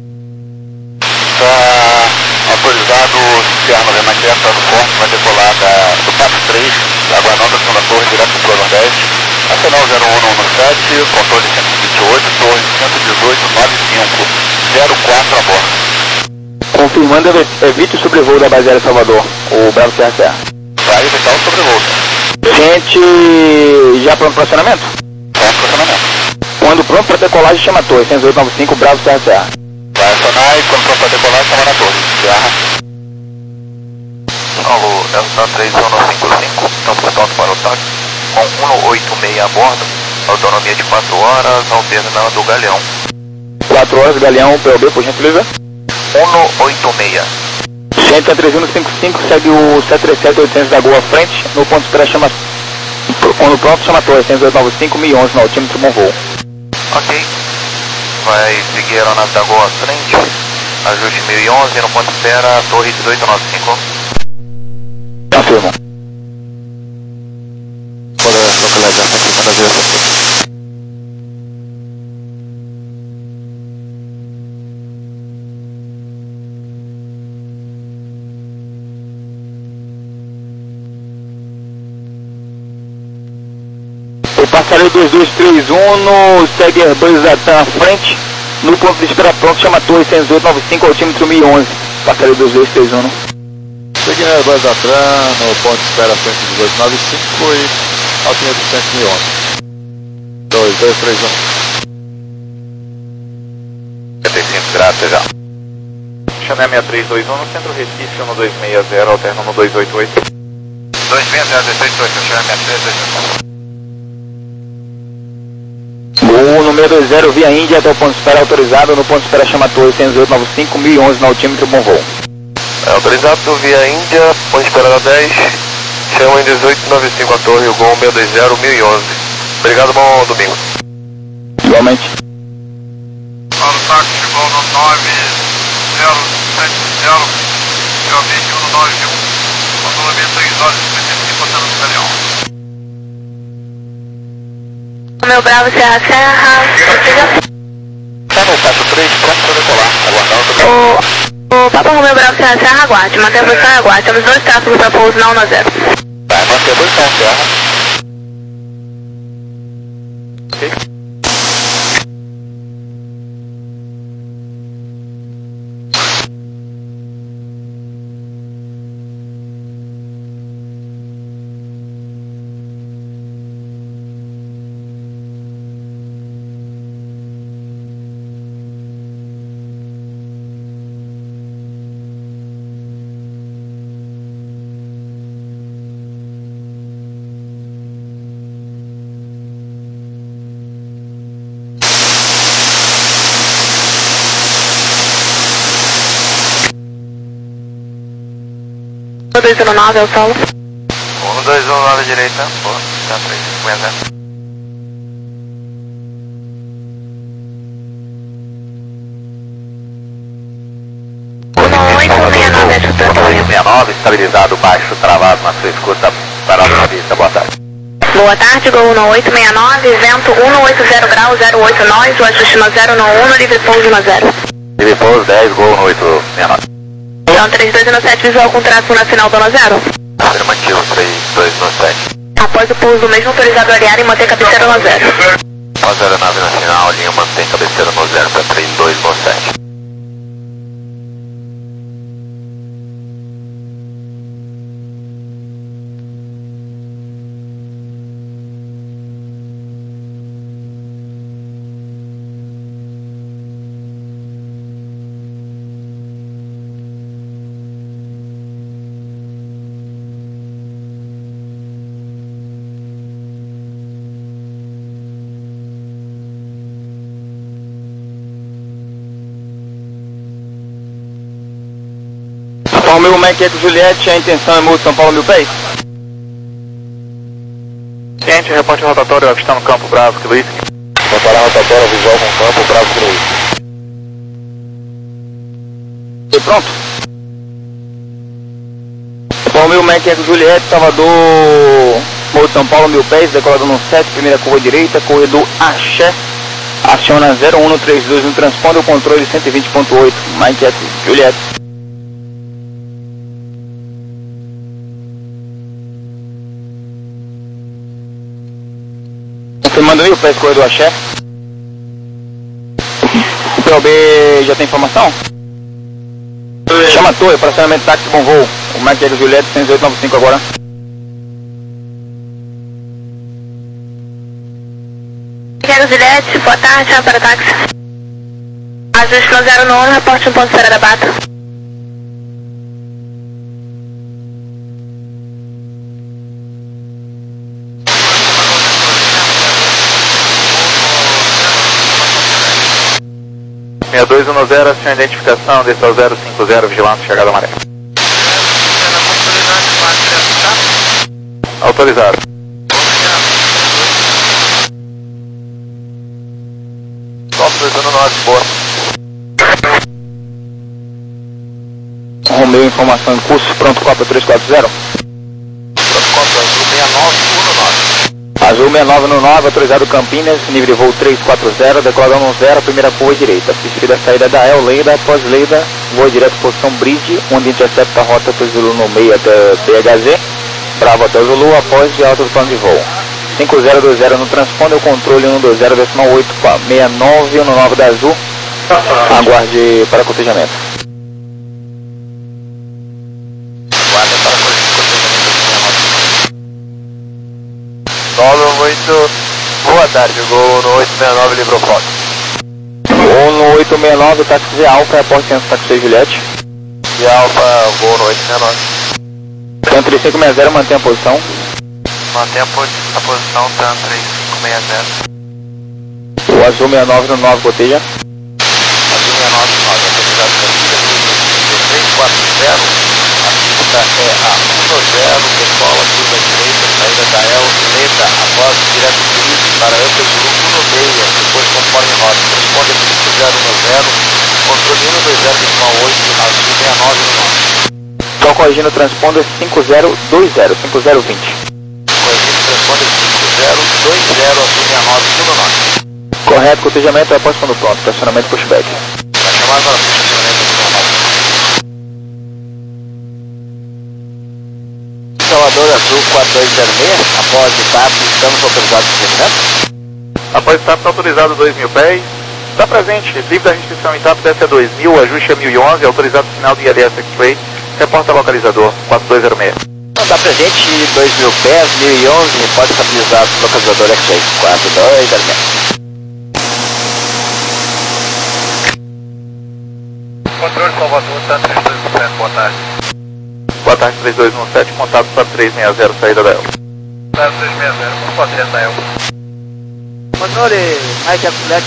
Está autorizado o Cicerno Remaqueta do corte, vai decolar da, do Pátio três, aguardando a ação da torre direto para o Nordeste. Nacional zero um um sete, controle cento e vinte e oito, torre cento e dezoito, nove cinco, zero quatro a bordo. Confirmando, evite o sobrevoo da base aérea de Salvador, o Bravo Serra Serra. Vai evitar o sobrevoo. Gente, já pronto para acionamento? Pronto para acionamento. Quando pronto para decolagem, chama a torre, seis oito nove cinco, Bravo Serra Serra. Vai acionar e quando pronto para decolar, chama na torre. Serra. Alô, Delta três um cinco cinco, estamos prontos para o táxi, com cento e oitenta e seis a bordo, autonomia de quatro horas, alternando do Galeão. quatro horas, Galeão, P O B, por gentileza. cento e oitenta e seis. Gente, a três um cinco cinco, segue o sete três sete oitocentos da Gol à frente, no ponto de espera chama, quando pronto chama a torre, seis oito nove cinco, mil e onze no altímetro, bom voo. Ok, vai seguir a aeronave da Gol à frente, ajuste mil e onze, no ponto de espera, torre dezoito nove cinco. Confirmo. Pode localizar aqui para a direção. O passageiro dois dois três um no segue Airbus da TAM à frente, no ponto de espera pronto, chama a torre seis oito nove cinco, altímetro mil e onze, passageiro dois dois três um. Seguindo a Airbus da TAM, no ponto de espera cento e dezoito nove cinco e altímetro cento e onze. dois dois três um. setenta e cinco graus, já. Chanel seis três dois um no centro Recife, um dois seis zero, alterno no dois oito oito. dois seis zero, dezoito oito, Chanel seis três dois um. O número dois zero via Índia até o ponto de espera autorizado, no ponto de espera chama a torre seis oito nove cinco, mil e onze no altímetro, bom voo. É autorizado via Índia, ponto de espera da dez, chama em dezoito nove cinco a torre, o Gol seis dois zero, mil e onze. Obrigado, bom domingo. Igualmente. Para o táxi, Gol nove zero sete zero, P O B um nove um, Autonomia três horas e cinquenta e cinco, botando no caminhão. Meu Bravo, Serra Serra. Tá no quatro três, pronto para decolar. Aguardar o O, o Papa Romeu Bravo, Serra Serra, aguarde. Mantenha a posição e aguarde. Temos dois tráfegos para pouso na um a zero. Vai, manter a posição, Serra. Ok. um dois zero nove, é o solo. um dois um nove direita, boa, tá três cinquenta. um oito seis nove, é supratório. sessenta e nove, estabilizado, baixo, travado na sua escuta, parado na vista, boa tarde. Boa tarde, Gol um oito seis nove, vento um oito zero graus, zero oito nós, o ajuste no zero no um, livre pouso no zero. Livre pouso dez, Gol um oito seis nove. Então três dois no sete, visual com tração na final do no zero. Afirmativo, três dois no sete. Após o pouso, mesmo autorizado a arear e manter cabeceira no zero. Após a aeronave na final, linha mantém cabeceira no zero para três dois no sete. São Paulo Mac Eco Juliette, a intenção é Moço São Paulo Mil Pés? Ciente, reporte rotatório, está no campo Bravo, que Luiz. Preparar rotatória visual com campo, Bravo Cruz. E pronto? São Paulo Mil Mac Eco Juliette, Salvador, Moço São Paulo Mil Pés, decolado no sete, primeira curva direita, corredor Axé, aciona zero um no trinta e dois no transponder, o controle cento e vinte ponto oito, Mac Eco Juliette. Você manda aí o P S corredor Axé. O P O B já tem informação? Chama a torre, fracionamento táxi bom voo. O Mac Eco Juliette cem e oito noventa e cinco agora. Quero Juliette, boa tarde, chama para táxi. Ajuste no zero no um, reporte um ponto zero da bata. seis dois um zero, aciona identificação, desce ao zero cinco zero, vigilância, chegada maré. Autorizado. Top dois um nove, boa. Romeu, informação em curso, pronto, Copa três quatro zero. Pronto, conta, azul seis nove um nove. Azul seis nove no nove, autorizado Campinas, nível de voo três quatro zero, decoladão no zero, primeira curva direita. Preferida saída da El Leida, após Leida, voo direto posição Bridge, onde intercepta a rota do Zulu no meio até B H Z, Bravo até Zulu, após de alta do plano de voo. cinco zero dois zero no transponder, o controle um dois zero decimal oito, seis nove um nove da Azul, aguarde para cotejamento. Guarda para cotejamento. Solo oito, boa tarde, Gol no oito seis nove, livrou foto. Gol no oito seis nove, táxi V Alfa, aporte centro táxi seis Juliette. E Alfa, Gol no oito seis nove. Tanto três cinco seis zero, mantém a posição. Mantém a, po a posição, tá três cinco seis zero. O Azul seis nove no nove, coteja. Azul seis nove nove, autorizado para três quatro zero. A pista é a um zero, decola, curva direita, saída da El Leda, após direto Bridge para Upper Zulu um meia, depois conforme rota, responde cinco zero zero, controle um dois zero decimal oito, Azul seis nove nove. Então corrigindo o transponder cinco zero dois zero, cinco zero dois zero. Corrigindo transponder cinco zero dois zero, azul sessenta e nove, tudo norte. Correto, cotejamento após quando pronto, estacionamento pushback. Vai chamar agora para o estacionamento do normal. Salvador Azul quatro dois zero seis, após o T A P, estamos autorizados de movimento? Após o T A P, está autorizado dois mil pés. Está presente, livre da restrição em T A P, desce a dois mil, ajuste a mil e onze, autorizado sinal de I L S X-Ray, reporta localizador quatro dois zero seis. Não, está presente dois mil pés, mil e onze, pode estabilizar o localizador X-Ray quatro dois zero seis. Controle Salvador, tá três dois um sete, boa tarde. Boa tarde, três dois um sete, contato para três seis zero, saída da E L. Claro, três seis zero, vamos fazer da E L. Controle Mike Eco Juliette.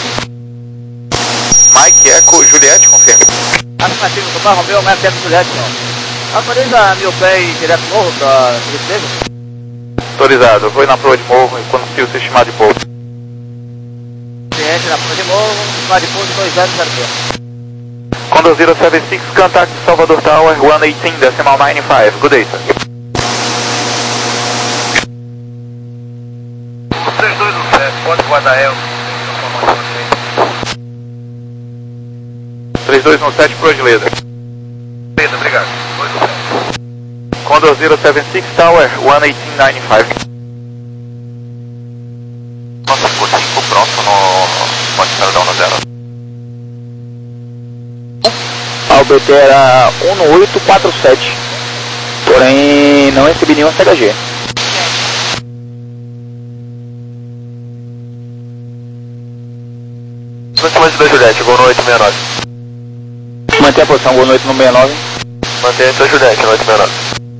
Mike Eco Juliette, confirma. Afirmativo, Tomar Romeu, Mike Eco Juliette, não. Autoriza mil pés direto do morro da Tristeza? Autorizado, vou ir na prova de morro e quando se estimar de pouso. Cliente na prova de morro, estimar de pouso dois zero zero seis. Condor zero seven six, contact Salvador Tower, one eighteen, decimal nine five. Good day, sir. três dois um sete, pode voar da E L. três dois um sete, pro Agileda. Beleza, obrigado. dois um sete. Condor zero seven six, Tower, one eighteen nine five. Nossa, ficou cinco pronto no... Pode estar dando zero. A B T era um no oito quatro sete, porém não recebi nenhuma C H G. Acima de dois Juliette, gol no oito seis nove. Mantém a posição, gol no oito no sessenta e nove. Mantém dois Juliette, no oito seis nove.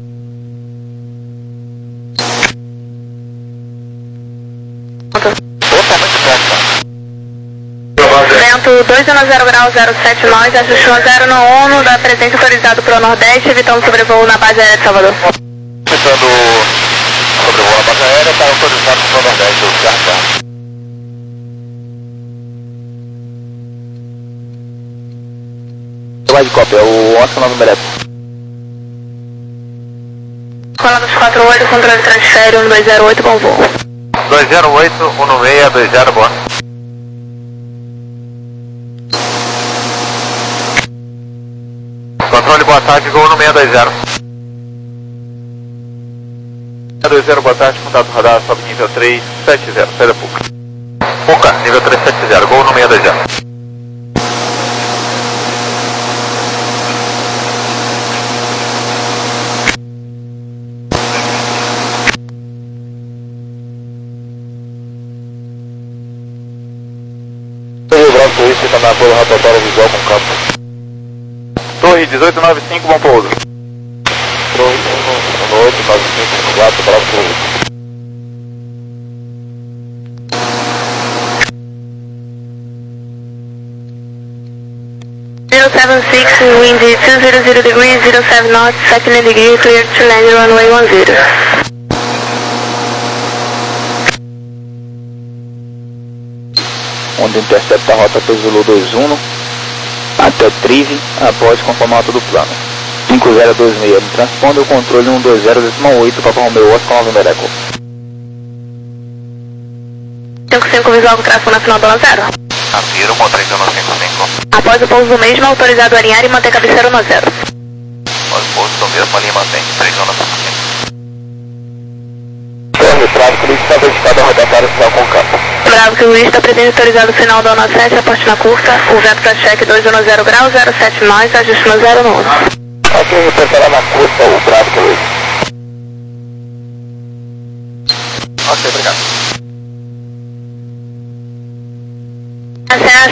Opa, muito perto, cara. Vento dois um zero grau zero sete nós, ajuste um zero no Uno, da presença autorizado para o Nordeste, evitando sobrevoo na base aérea de Salvador. Tentando sobrevoo na base aérea, está autorizado para o Nordeste do Ceará. Vai de cópia, o Oscar nove merece. Cola dos quatro oito, controle transfere um dois zero oito, bom voo. dois zero oito, um seis dois zero, boa. Controle, boa tarde, gol no seis dois zero. seis dois zero, boa tarde, contato radar, sobe nível três sete zero, saída Puca. Puca, nível três sete zero, gol no seis dois zero. Torre Bravo Suíça, está na apoio rotatória visual com campo. Torre dezoito nove cinco, bom pouso. Torre um oito nove cinco quatro, Bravo Suíça. zero seven six, wind two zero zero degrees, zero seven knots, second degree, clear to land runway one zero. Onde intercepta a rota Zulu dois um até Trive, após conformar todo o plano. cinco zero dois seis, no transponder o controle um dois zero oito, Papa Romeo Oscar nove Eco. cinco cinco visual com tráfego na final do zero. Afiro com três um cinco cinco. Após o pouso mesmo, autorizado a alinhar e manter cabeceira no zero. Após o pouso do mesmo, ali mantém três um cinco cinco. Torre, tráfego, ele está verificado a rotatória visual com campo. Bravo que o Luiz está presente autorizado o sinal da ONU sete, aporte na curta, o vento para cheque dois um zero grau zero sete nós, ajuste no zero no Uno. Ok, representará na curta o Bravo que Luiz. Ok, obrigado. Essa é a